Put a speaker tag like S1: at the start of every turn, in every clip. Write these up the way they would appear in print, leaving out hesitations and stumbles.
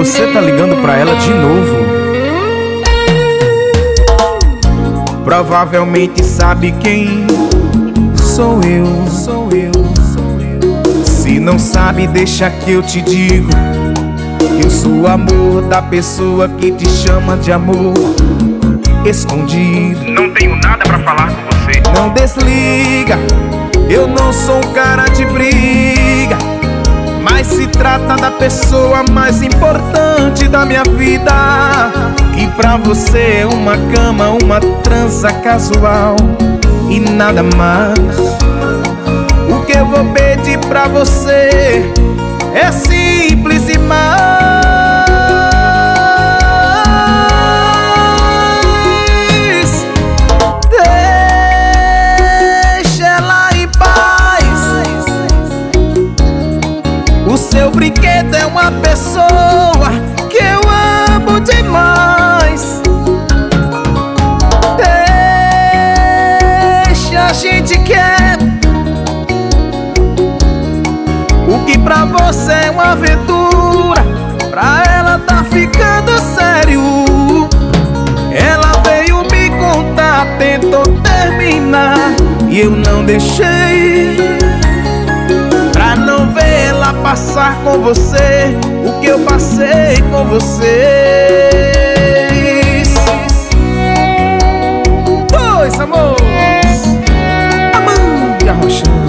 S1: você tá ligando pra ela de novo. Provavelmente sabe quem sou eu. Se não sabe, deixa que eu te digo. Eu sou o amor da pessoa que te chama de amor escondido.
S2: Não tenho nada pra falar com você.
S1: Não desliga, eu não sou um cara de briga, mas se trata da pessoa mais importante da minha vida, que pra você é uma cama, uma transa casual e nada mais. O que eu vou pedir pra você é simples demais. Deixa ela em paz. O seu brinquedo é uma pessoa que eu amo demais. Deixa a gente quieto. O que pra você é uma aventura, pra ela tá ficando sério. Ela veio me contar, tentou terminar e eu não deixei, pra não ver ela passar com você o que eu passei com vocês. Dois amores, Amanda e Arrochando.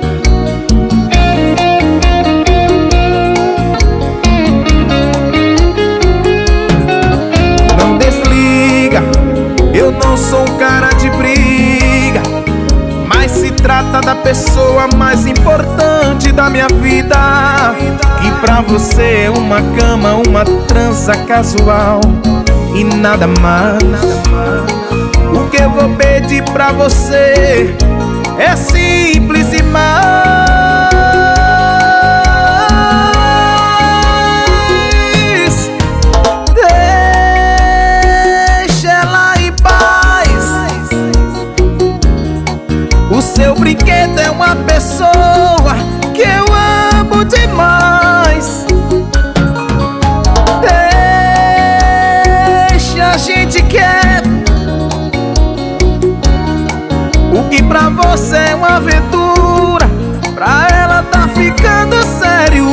S1: Eu não sou um cara de briga, mas se trata da pessoa mais importante da minha vida, que pra você é uma cama, uma transa casual e nada mais. O que eu vou pedir pra você é simples demais. O seu brinquedo é uma pessoa que eu amo demais. Deixa a gente quieto. O que pra você é uma aventura, pra ela tá ficando sério.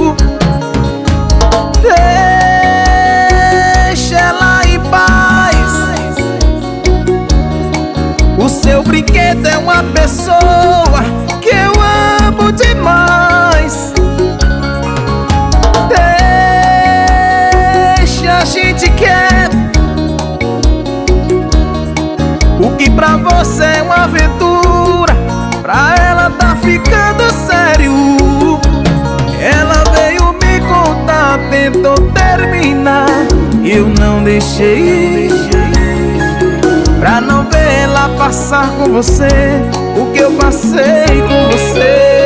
S1: Deixa ela em paz. O seu brinquedo é uma pessoa que eu amo demais. Deixa a gente quieto. O que pra você é uma aventura, pra ela tá ficando sério. Ela veio me contar, tentou terminar e eu não deixei, pra não ver ela passar com você o que eu passei com você.